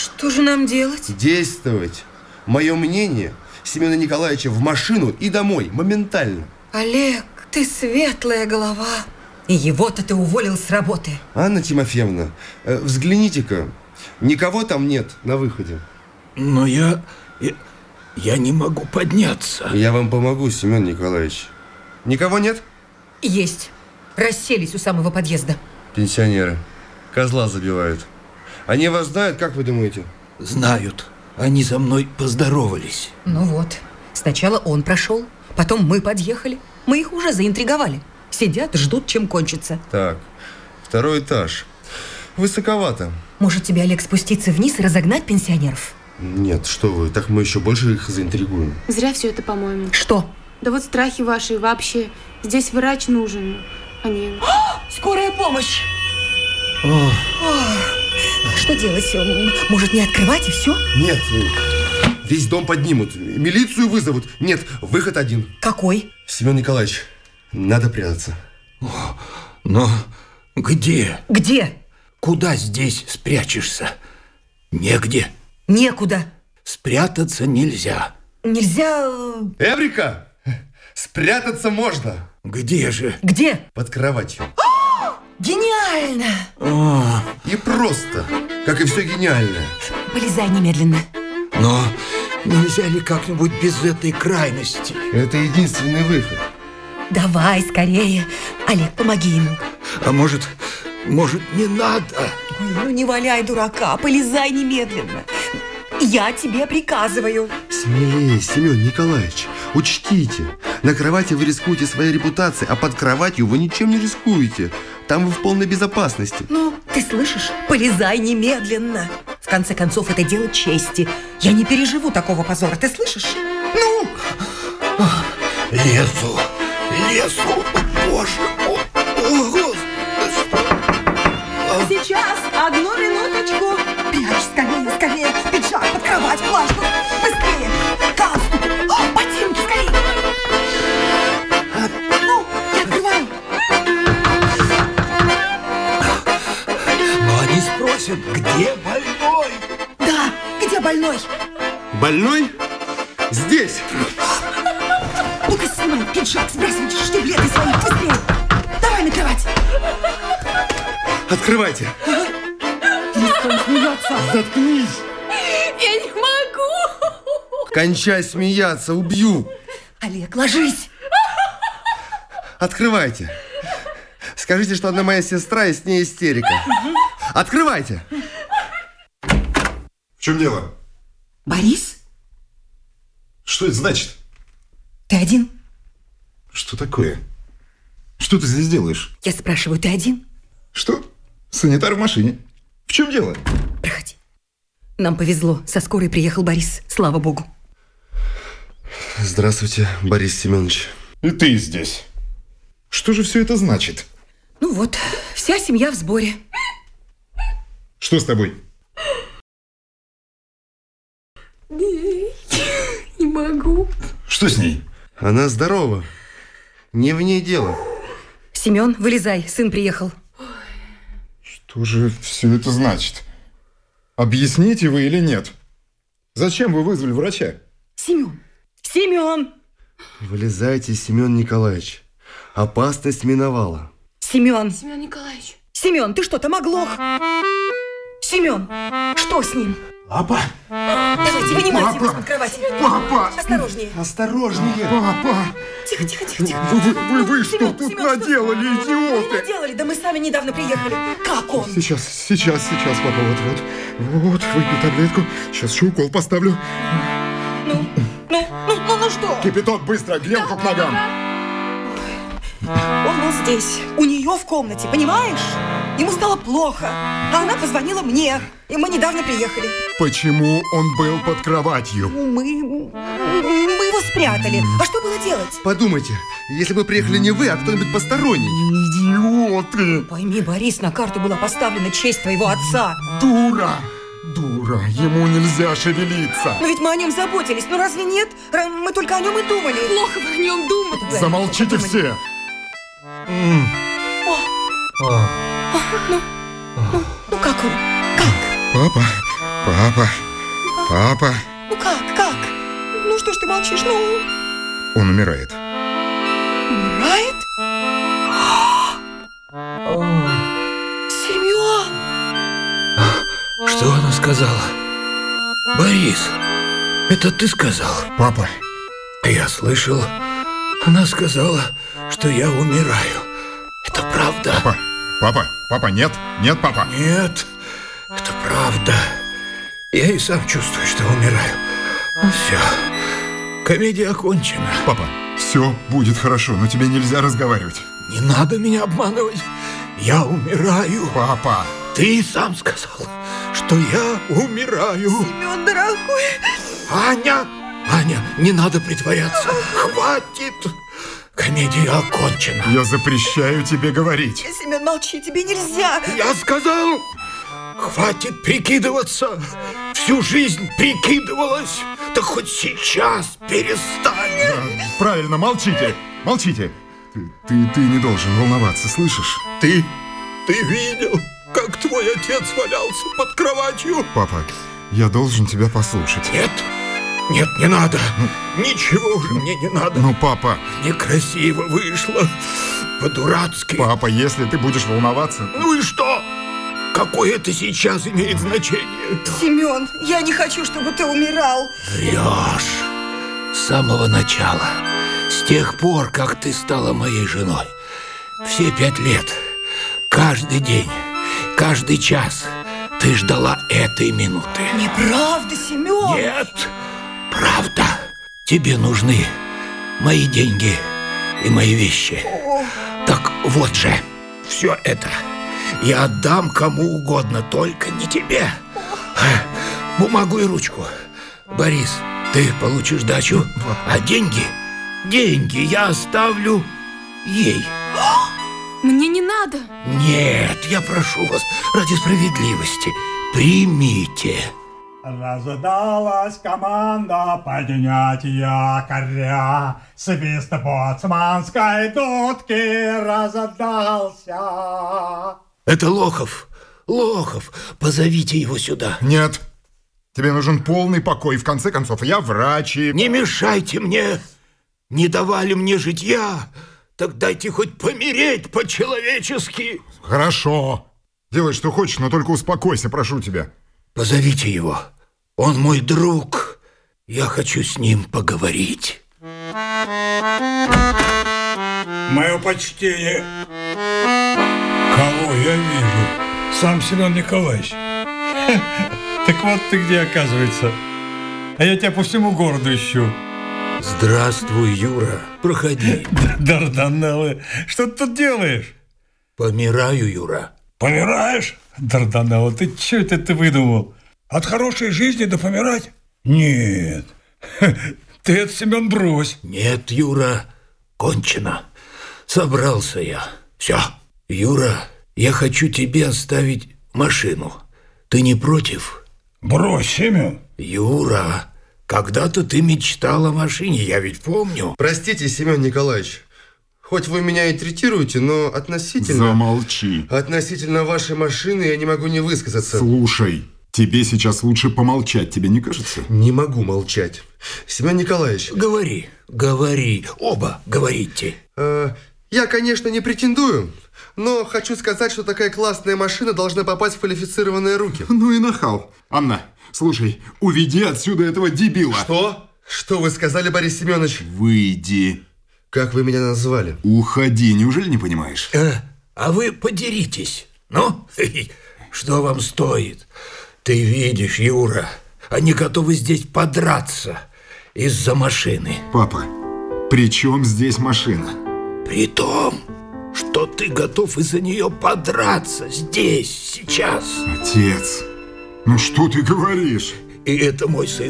Что же нам делать? Действовать. Мое мнение, Семена Николаевича в машину и домой, моментально. Олег, ты светлая голова. И его-то ты уволил с работы. Анна Тимофеевна, взгляните-ка, никого там нет на выходе. Но я не могу подняться. Я вам помогу, Семен Николаевич. Никого нет? Есть. Расселись у самого подъезда. Пенсионеры. Козла забивают. Они вас знают, как вы думаете? Знают. Они за мной поздоровались. Ну вот. Сначала он прошел, потом мы подъехали. Мы их уже заинтриговали. Сидят, ждут, чем кончится. Так, 2-й этаж. Высоковато. Может, тебе, Олег, спуститься вниз и разогнать пенсионеров? Нет, что вы, так мы еще больше их заинтригуем. Зря все это, по-моему. Что? Да вот страхи ваши вообще. Здесь врач нужен, а не... Скорая помощь! Что делать? Может, не открывать и все? Нет, весь дом поднимут, милицию вызовут. Нет, выход один. Какой? Семен Николаевич, надо прятаться. Но где? Где? Куда здесь спрячешься? Негде. Некуда. Спрятаться нельзя. Нельзя... Эврика! Спрятаться можно. Где же? Где? Под кроватью. Гениально! И просто, как и все гениальное. Полезай немедленно. Но нельзя ли как-нибудь без этой крайности? Это единственный выход. Давай скорее. Олег, помоги ему. А может, не надо? Ну не валяй дурака, полезай немедленно. Я тебе приказываю. Смелее, Семен Николаевич. Учтите, на кровати вы рискуете своей репутацией, а под кроватью вы ничем не рискуете. Там вы в полной безопасности. Ну, ты слышишь? Полезай немедленно. В конце концов, это дело чести. Я не переживу такого позора, ты слышишь? Ну! Лезу, боже, Господи. Сейчас, одну минуточку. Прячь, скорее, пиджак под кровать, плащ, быстрее. Галстук, ботинки, скорее. Ну, я открываю. Но они спросят, где больной? Да, где больной? Больной? Здесь. Ну-ка, снимай пиджак, сбрасывай штиблеты свои, быстрее. Давай на кровать. Открывайте. Перестань смеяться. Заткнись. Я не могу. Кончай смеяться, убью. Олег, ложись. Открывайте. Скажите, что одна моя сестра, и с ней истерика. Открывайте. В чем дело? Борис, Что это значит? ты один? Что такое? Что ты здесь делаешь? Я спрашиваю, ты один? Что? Санитар в машине. В чем дело? Проходи. Нам повезло, со скорой приехал Борис, слава богу. Здравствуйте, Борис Семенович. И ты здесь. Что же все это значит? Ну вот, вся семья в сборе. Что с тобой? Не могу. Что с ней? Она здорова. Не в ней дело. Семен, вылезай, сын приехал. Что же все это значит? Объясните вы или нет? Зачем вы вызвали врача? Семен! Семен! Вылезайте, Семен Николаевич. Опасность миновала. Семен! Семен Николаевич. Семен, ты что, там оглох? Семен, что с ним? Папа! Давайте, вынимайте его из-под кровати. Папа! Осторожнее. Осторожнее. Папа! Тихо. Вы что Семен, тут Семен, наделали, Мы не идиоты? делали, да мы сами недавно приехали. Как он? Сейчас, папа, вот, выпей таблетку. Сейчас еще укол поставлю. Ну что? Кипяток, быстро, грелку к ногам. Он был здесь, у нее в комнате, понимаешь? Ему стало плохо, а она позвонила мне, и мы недавно приехали. Почему он был под кроватью? Мы его спрятали. А что было делать? Подумайте, если бы приехали не вы, а кто-нибудь посторонний. Идиоты! Пойми, Борис, на карту была поставлена честь твоего отца. Дура! Ему нельзя шевелиться. Но ведь мы о нем заботились, ну разве нет? Мы только о нем и думали. Плохо вы о нем думали. Замолчите все! Ну как он? Как? Папа. Ну как? Ну что ж ты молчишь, ну? Он умирает. Умирает? Семен! Что она сказала? Борис, это ты сказал? Папа. Я слышал, она сказала, что я умираю. Это правда? Папа, нет, папа. Нет, это правда. Я и сам чувствую, что умираю. Ну все, комедия окончена. Папа, все будет хорошо, но тебе нельзя разговаривать. Не надо меня обманывать. Я умираю. Папа. Ты сам сказал, что я умираю. Семен, дорогой! Аня, не надо притворяться. Хватит. Комедия окончена. Я запрещаю тебе говорить. Семен, молчи, тебе нельзя. Я сказал, хватит прикидываться. Всю жизнь прикидывалась. Так хоть сейчас перестань. Правильно, молчите. Ты не должен волноваться, слышишь? Ты видел, как твой отец валялся под кроватью? Папа, я должен тебя послушать. Нет, не надо. Ничего уже мне не надо. Ну, папа. Некрасиво вышло. По-дурацки. Папа, если ты будешь волноваться... Ну и что? Какое это сейчас имеет значение? Семен, я не хочу, чтобы ты умирал. Врешь. С самого начала. С тех пор, как ты стала моей женой. Все 5 лет. Каждый день. Каждый час. Ты ждала этой минуты. Неправда, Семен. Нет, правда. Тебе нужны мои деньги и мои вещи. Так вот же, все это я отдам кому угодно, только не тебе. Бумагу и ручку. Борис, ты получишь дачу, а деньги я оставлю ей. Мне не надо. Нет, я прошу вас, ради справедливости, примите. Разудалась команда поднять якоря. Свист боцманской дудки разодался. Это Лохов. Позовите его сюда. Нет. Тебе нужен полный покой. В конце концов, я врач и... Не мешайте мне. Не давали мне житья. Так дайте хоть помереть по-человечески. Хорошо. Делай, что хочешь, но только успокойся, прошу тебя. Позовите его. Он мой друг. Я хочу с ним поговорить. Мое почтение. Кого я вижу? Сам Семен Николаевич. Так вот ты где, оказывается. А я тебя по всему городу ищу. Здравствуй, Юра. Проходи. Дарданеллы, что ты тут делаешь? Помираю, Юра. Помираешь? Дарданеллы, ты что это ты выдумал? От хорошей жизни до помирать? Нет. Ты это, Семен, брось. Нет, Юра, кончено. Собрался я. Все. Юра, я хочу тебе оставить машину. Ты не против? Брось, Семен. Юра, когда-то ты мечтал о машине, я ведь помню. Простите, Семен Николаевич, хоть вы меня и третируете, но относительно... Замолчи. Относительно вашей машины я не могу не высказаться. Слушай, тебе сейчас лучше помолчать, тебе не кажется? Не могу молчать. Семен Николаевич. Говори. Оба говорите. Я, конечно, не претендую, но хочу сказать, что такая классная машина должна попасть в квалифицированные руки. Ну и нахал. Анна, слушай, уведи отсюда этого дебила. Что? Что вы сказали, Борис Семенович? Выйди. Как вы меня назвали? Уходи, неужели не понимаешь? А вы подеритесь. Ну, что вам стоит? Ты видишь, Юра, они готовы здесь подраться из-за машины. Папа, при чем здесь машина? При том, что ты готов из-за нее подраться здесь, сейчас. Отец, ну что ты говоришь? И это мой сын.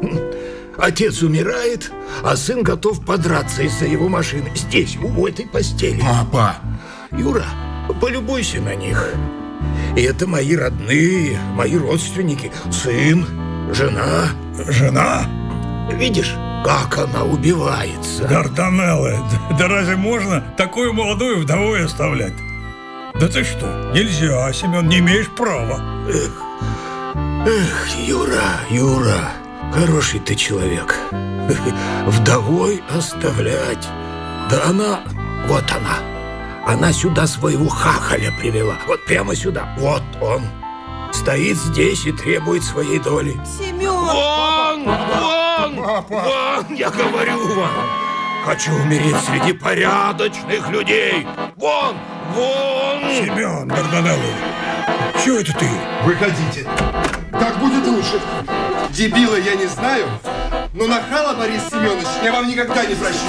Отец умирает, а сын готов подраться из-за его машины здесь, у этой постели. Папа! Юра, полюбуйся на них. И это мои родные, мои родственники. Сын, жена. Жена? Видишь, как она убивается? Дарданеллы, да разве можно такую молодую вдовой оставлять? Да ты что, нельзя, Семен, не имеешь права. Эх, Юра, хороший ты человек. Вдовой оставлять. Да вот она сюда своего хахаля привела. Вот прямо сюда. Вот он. Стоит здесь и требует своей доли. Семен! Вон, я говорю вам. Хочу умереть среди порядочных людей. Вон! Семен Дарданеллы, что это ты? Выходите. Так будет лучше. Дебила я не знаю, но нахала, Борис Семенович, я вам никогда не прощу.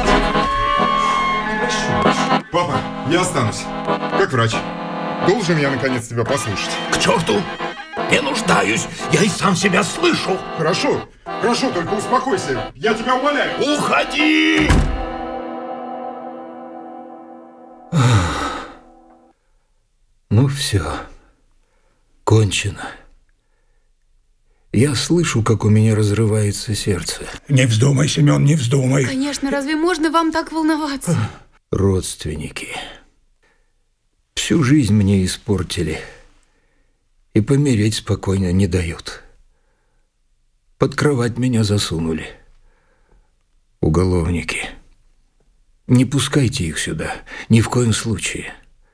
Папа, я останусь. Как врач. Должен я, наконец, тебя послушать. К черту! Не нуждаюсь, я и сам себя слышу. Хорошо, только успокойся. Я тебя умоляю. Уходи! Ну все, кончено. Я слышу, как у меня разрывается сердце. Не вздумай, Семен, не вздумай. Конечно, разве можно вам так волноваться? Родственники всю жизнь мне испортили и помереть спокойно не дают. Под кровать меня засунули. Уголовники. Не пускайте их сюда, ни в коем случае.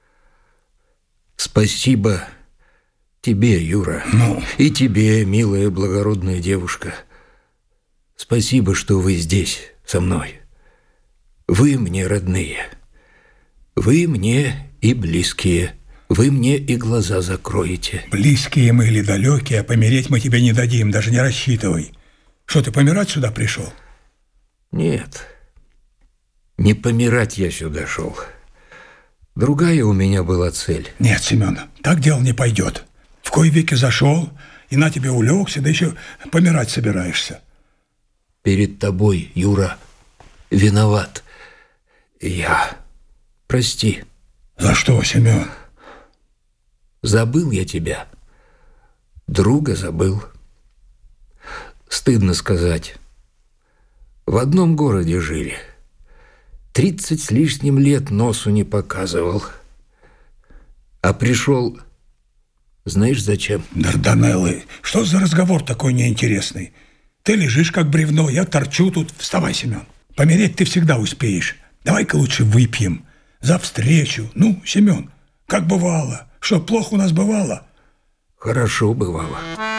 Спасибо тебе, Юра. И тебе, милая благородная девушка. Спасибо, что вы здесь со мной. Вы мне родные. Вы мне и близкие. Вы мне и глаза закроете. Близкие мы или далекие, а помереть мы тебе не дадим, даже не рассчитывай. Что, ты помирать сюда пришел? Нет, не помирать я сюда шел. Другая у меня была цель. Нет, Семен, так дело не пойдет. В кои веки зашел, и на тебе улегся, да еще помирать собираешься. Перед тобой, Юра, виноват я. Прости. За что, Семен? Забыл я тебя. Друга забыл. Стыдно сказать. В одном городе жили. 30 с лишним лет носу не показывал. А пришел, знаешь, зачем? Дарданеллы, что за разговор такой неинтересный? Ты лежишь как бревно, я торчу тут. Вставай, Семен. Помереть ты всегда успеешь. Давай-ка лучше выпьем. За встречу. Ну, Семен, как бывало. Что, плохо у нас бывало? Хорошо бывало.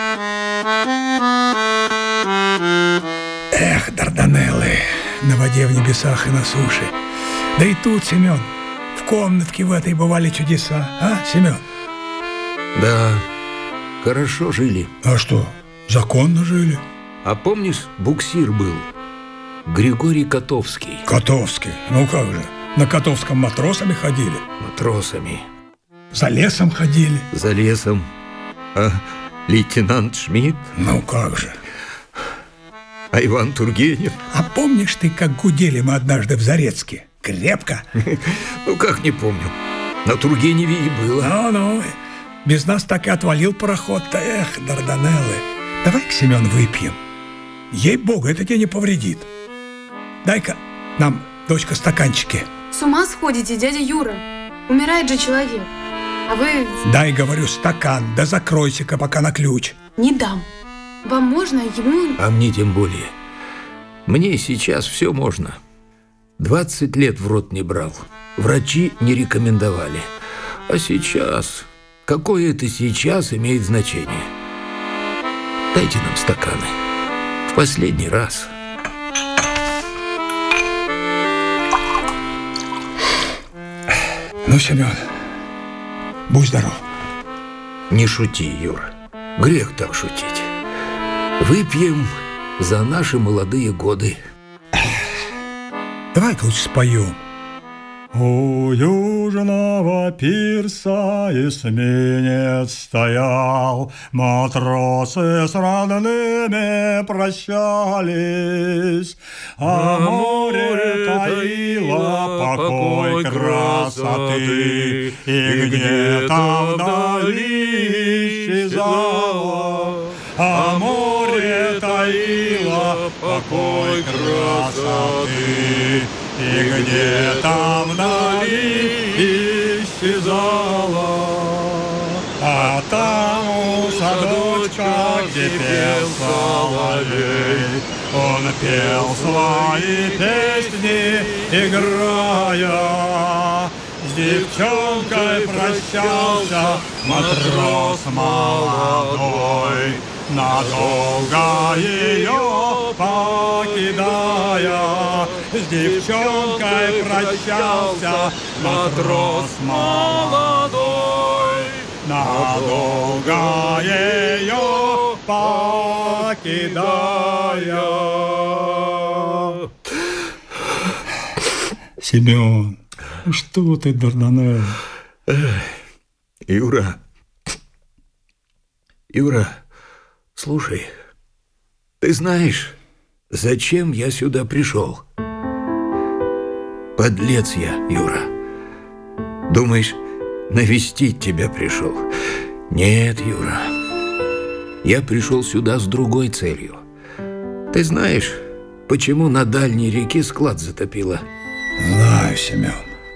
Эх, Дарданеллы, на воде, в небесах и на суше. Да и тут, Семен, в комнатке в этой бывали чудеса. А, Семен? Да, хорошо жили. А что, законно жили? А помнишь, буксир был? Григорий Котовский. Котовский? Ну как же, на Котовском матросами ходили? Матросами. За лесом ходили? За лесом. А лейтенант Шмидт? Ну как же. А Иван Тургенев? А помнишь ты, как гудели мы однажды в Зарецке? Крепко? Ну как не помню. На Тургеневе и было. Ну, без нас так и отвалил пароход-то. Эх, Дарданеллы. Давай-ка, Семен, выпьем. Ей-богу, это тебе не повредит. Дай-ка нам, дочка, стаканчики. С ума сходите, дядя Юра. Умирает же человек. А вы... Дай, говорю, стакан, да закройся-ка пока на ключ. Не дам. Вам можно, ему... А мне тем более. Мне сейчас все можно. 20 лет в рот не брал. Врачи не рекомендовали. А сейчас... Какое это сейчас имеет значение? Дайте нам стаканы. В последний раз. Ну, Семен, будь здоров. Не шути, Юра. Грех так шутить. Выпьем за наши молодые годы. Давай-ка лучше споем. У южного пирса эсминец стоял, матросы с родными прощались, а море таило покой красоты, и где-то вдали исчезало, а море таило покой красоты. И где-то вдали исчезала, а там у садочка где пел соловей. Он пел свои песни, играя. С девчонкой прощался матрос молодой, надолго ее покидая. С девчонкой прощался матрос молодой, надолго ее покидая. Семен, что ты, Дарданелло? Юра, слушай, ты знаешь, зачем я сюда пришел? Подлец я, Юра. Думаешь, навестить тебя пришел? Нет, Юра. Я пришел сюда с другой целью. Ты знаешь, почему на дальней реке склад затопило? Знаю, Семен.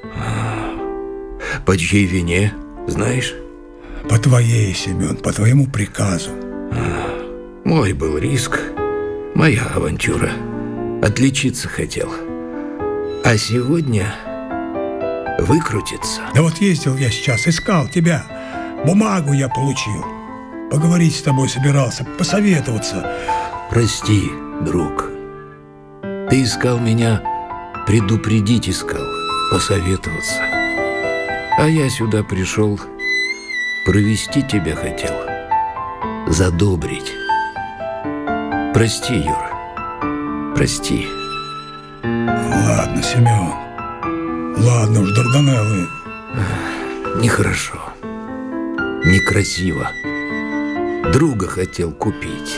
По чьей вине, знаешь? По твоей, Семен, по твоему приказу. Мой был риск, моя авантюра. Отличиться хотел. А сегодня выкрутиться. Да вот ездил я сейчас, искал тебя. Бумагу я получил. Поговорить с тобой собирался, посоветоваться. Прости, друг. Ты искал меня, предупредить искал, посоветоваться. А я сюда пришел, провести тебя хотел, задобрить. Прости, Юра, прости. Ладно, Семен. Ладно уж, Дарданелло. Нехорошо, некрасиво. Друга хотел купить.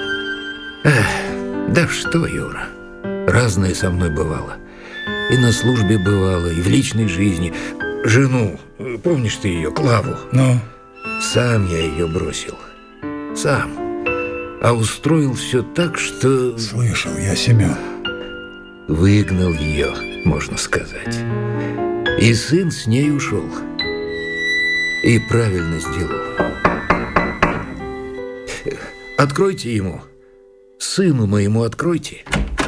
Да что, Юра, разное со мной бывало. И на службе бывало, и в личной жизни. Жену, помнишь ты ее, Клаву? Ну? Сам я ее бросил. Сам. А устроил все так, что... Слышал я, Семен. Выгнал ее, можно сказать. И сын с ней ушел. И правильно сделал. Откройте ему. Сыну моему откройте.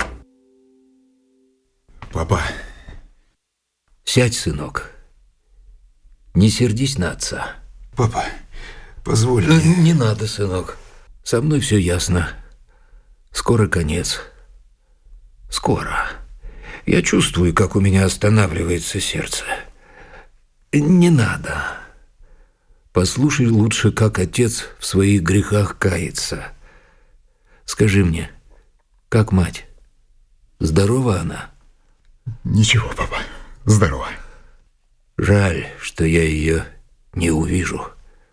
Папа. Сядь, сынок. Не сердись на отца. Папа, позволь мне. Не надо, сынок. Со мной все ясно. Скоро конец. Скоро. Я чувствую, как у меня останавливается сердце. Не надо. Послушай лучше, как отец в своих грехах кается. Скажи мне, как мать? Здорова она? Ничего, папа. Здорово. Жаль, что я ее не увижу.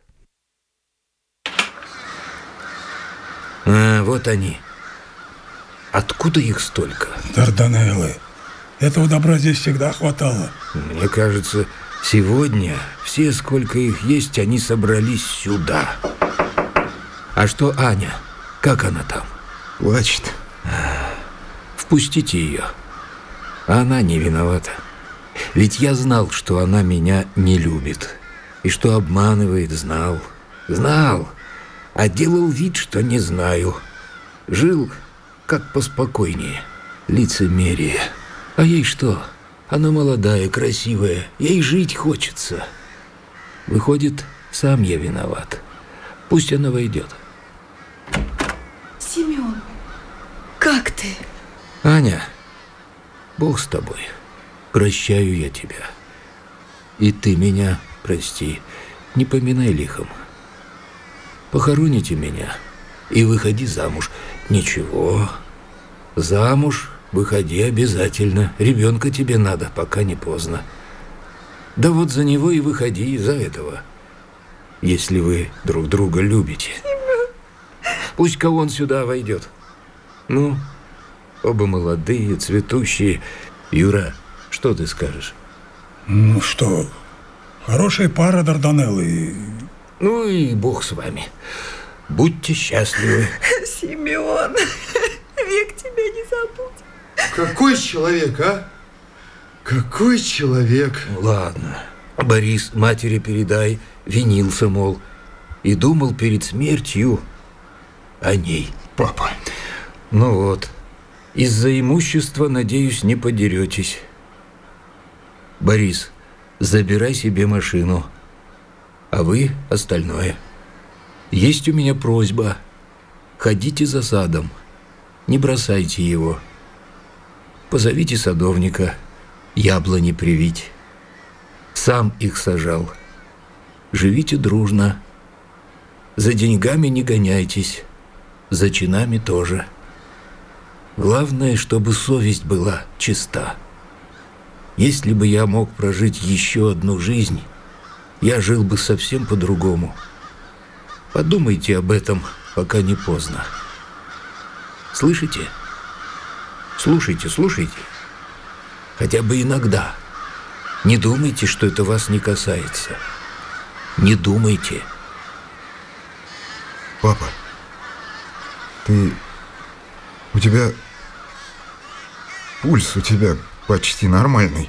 Вот они. Откуда их столько? Дарданелло, этого добра здесь всегда хватало. Мне кажется, сегодня все, сколько их есть, они собрались сюда. А что Аня? Как она там? Плачет. Впустите ее. Она не виновата. Ведь я знал, что она меня не любит. И что обманывает, знал. Знал. А делал вид, что не знаю. Жил как поспокойнее. Лицемерие. А ей что? Она молодая, красивая. Ей жить хочется. Выходит, сам я виноват. Пусть она войдет. Семен, как ты? Аня, Бог с тобой. Прощаю я тебя. И ты меня прости. Не поминай лихом. Похороните меня и выходи замуж. Ничего. Замуж выходи обязательно. Ребенка тебе надо, пока не поздно. Да вот за него и выходи, за этого. Если вы друг друга любите. Пусть-ка он сюда войдет. Ну, оба молодые, цветущие. Юра, что ты скажешь? Ну что, хорошая пара, Дарданелло. Ну и Бог с вами. Будьте счастливы. Семен, век тебя не забудь. Какой человек, а? Какой человек? Ладно. Борис, матери передай, винился, мол, и думал перед смертью, о ней. Папа. Ну вот, из-за имущества, надеюсь, не подеретесь. Борис, забирай себе машину, а вы остальное. Есть у меня просьба. Ходите за садом, не бросайте его. Позовите садовника, яблони привить. Сам их сажал. Живите дружно. За деньгами не гоняйтесь, за чинами тоже. Главное, чтобы совесть была чиста. Если бы я мог прожить еще одну жизнь, я жил бы совсем по-другому. Подумайте об этом, пока не поздно. Слышите? Слушайте, слушайте. Хотя бы иногда. Не думайте, что это вас не касается. Не думайте. Папа, у тебя пульс у тебя почти нормальный.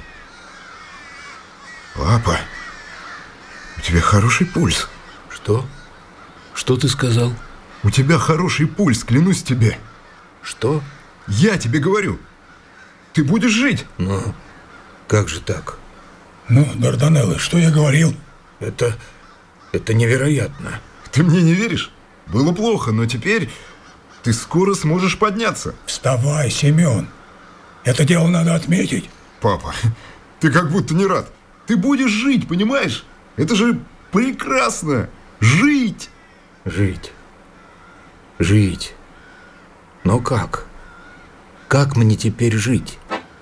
Папа, у тебя хороший пульс. Что? Что ты сказал? У тебя хороший пульс, клянусь тебе. Что? Я тебе говорю. Ты будешь жить. Ну, как же так? Ну, Дарданелло, что я говорил? Это невероятно. Ты мне не веришь? Было плохо, но теперь ты скоро сможешь подняться. Вставай, Семен. Это дело надо отметить. Папа, ты как будто не рад. Ты будешь жить, понимаешь? Это же прекрасно. Жить. Жить. Жить. Но как? Как мне теперь жить?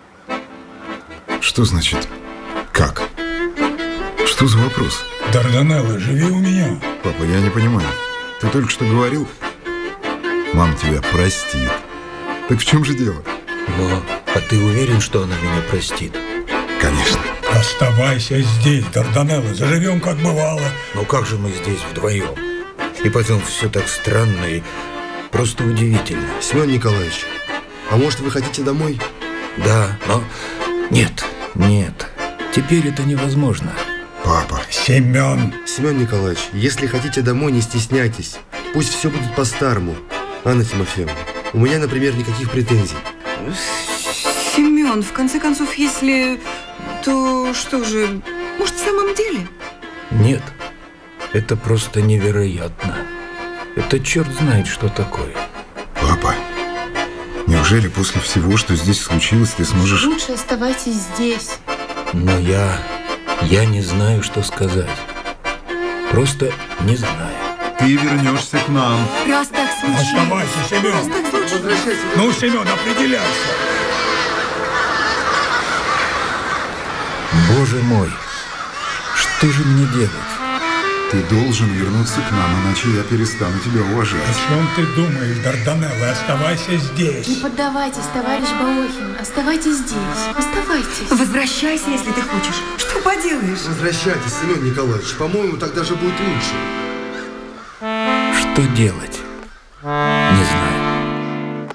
Что значит «как»? Что за вопрос? Дарданелло, живи у меня. Папа, я не понимаю. Ты только что говорил, мама тебя простит. Так в чем же дело? Но, а ты уверен, что она меня простит? Конечно. Оставайся здесь, Дарданелло, заживем, как бывало. Но как же мы здесь вдвоем? И потом все так странно и просто удивительно. Семен Николаевич, а может, вы хотите домой? Да, но нет. Теперь это невозможно. Папа. Семен. Семен Николаевич, если хотите домой, не стесняйтесь. Пусть все будет по-старому. Анна Тимофеевна, у меня, например, никаких претензий. Семен, в конце концов, если... то что же... Может, в самом деле? Нет, это просто невероятно. Это черт знает, что такое. Папа, неужели после всего, что здесь случилось, ты сможешь... Лучше оставайтесь здесь. Но я не знаю, что сказать. Просто не знаю. Ты вернешься к нам. Раз так случилось. Оставайся, Семен. Раз так случилось. Ну, Семен, определяйся. Боже мой, что же мне делать? Ты должен вернуться к нам, иначе я перестану тебя уважать. О чем ты думаешь, Дарданелло? Оставайся здесь. Не поддавайтесь, товарищ Баохин. Оставайтесь здесь. Оставайтесь. Возвращайся, если ты хочешь. Что поделаешь? Возвращайтесь, Семен Николаевич. По-моему, так даже будет лучше. Что делать? Не знаю.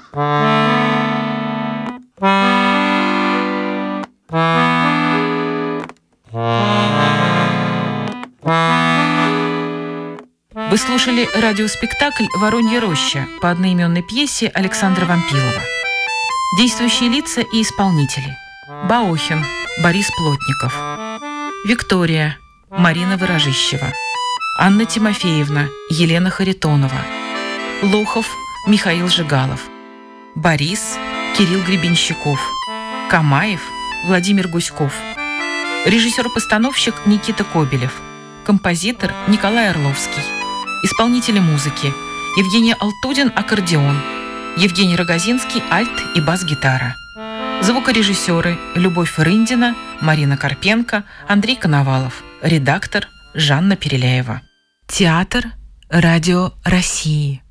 Вы слушали радиоспектакль «Воронья роща» по одноименной пьесе Александра Вампилова. Действующие лица и исполнители: Баохин Борис Плотников, Виктория Марина Выражищева, Анна Тимофеевна Елена Харитонова, Лохов Михаил Жигалов, Борис Кирилл Гребенщиков, Камаев Владимир Гуськов, режиссер-постановщик Никита Кобелев, композитор Николай Орловский, исполнители музыки: Евгений Алтудин – аккордеон, Евгений Рогозинский – альт и бас-гитара, звукорежиссеры Любовь Рындина, Марина Карпенко, Андрей Коновалов, редактор Жанна Переляева. Театр Радио России.